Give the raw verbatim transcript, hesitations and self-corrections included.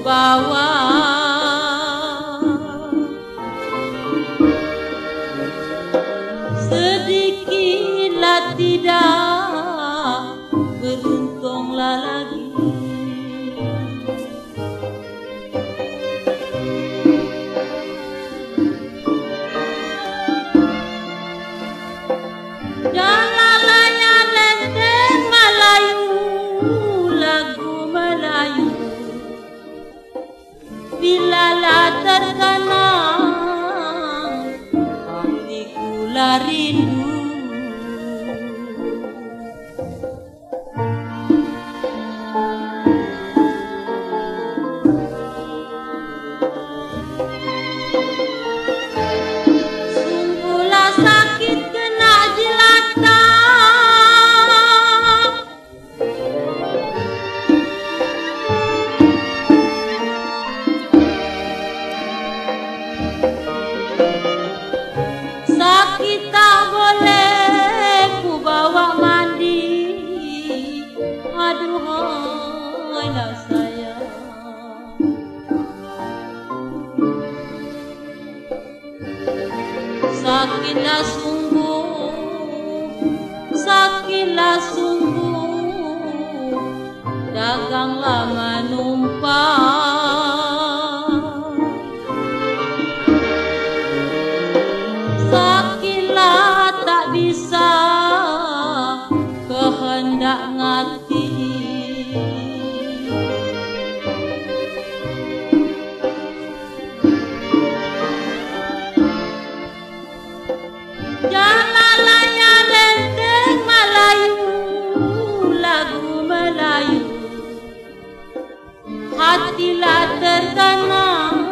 bawa. Sedikitlah tidak, beruntunglah lagi. Jalalanya lenteng Melayu, lagu Melayu, bilalah terkenang hatiku lah rindu. Sungguhlah sakit kena jelata, sakit tak boleh ku bawa mandi. Aduhailah sayang, sakitlah sungguh, sakitlah sungguh, daganglah menumpah. Sakitlah tak bisa kehendak ngati. Jalalanya lenteng Melayu, lagu Melayu, hatilah terkenang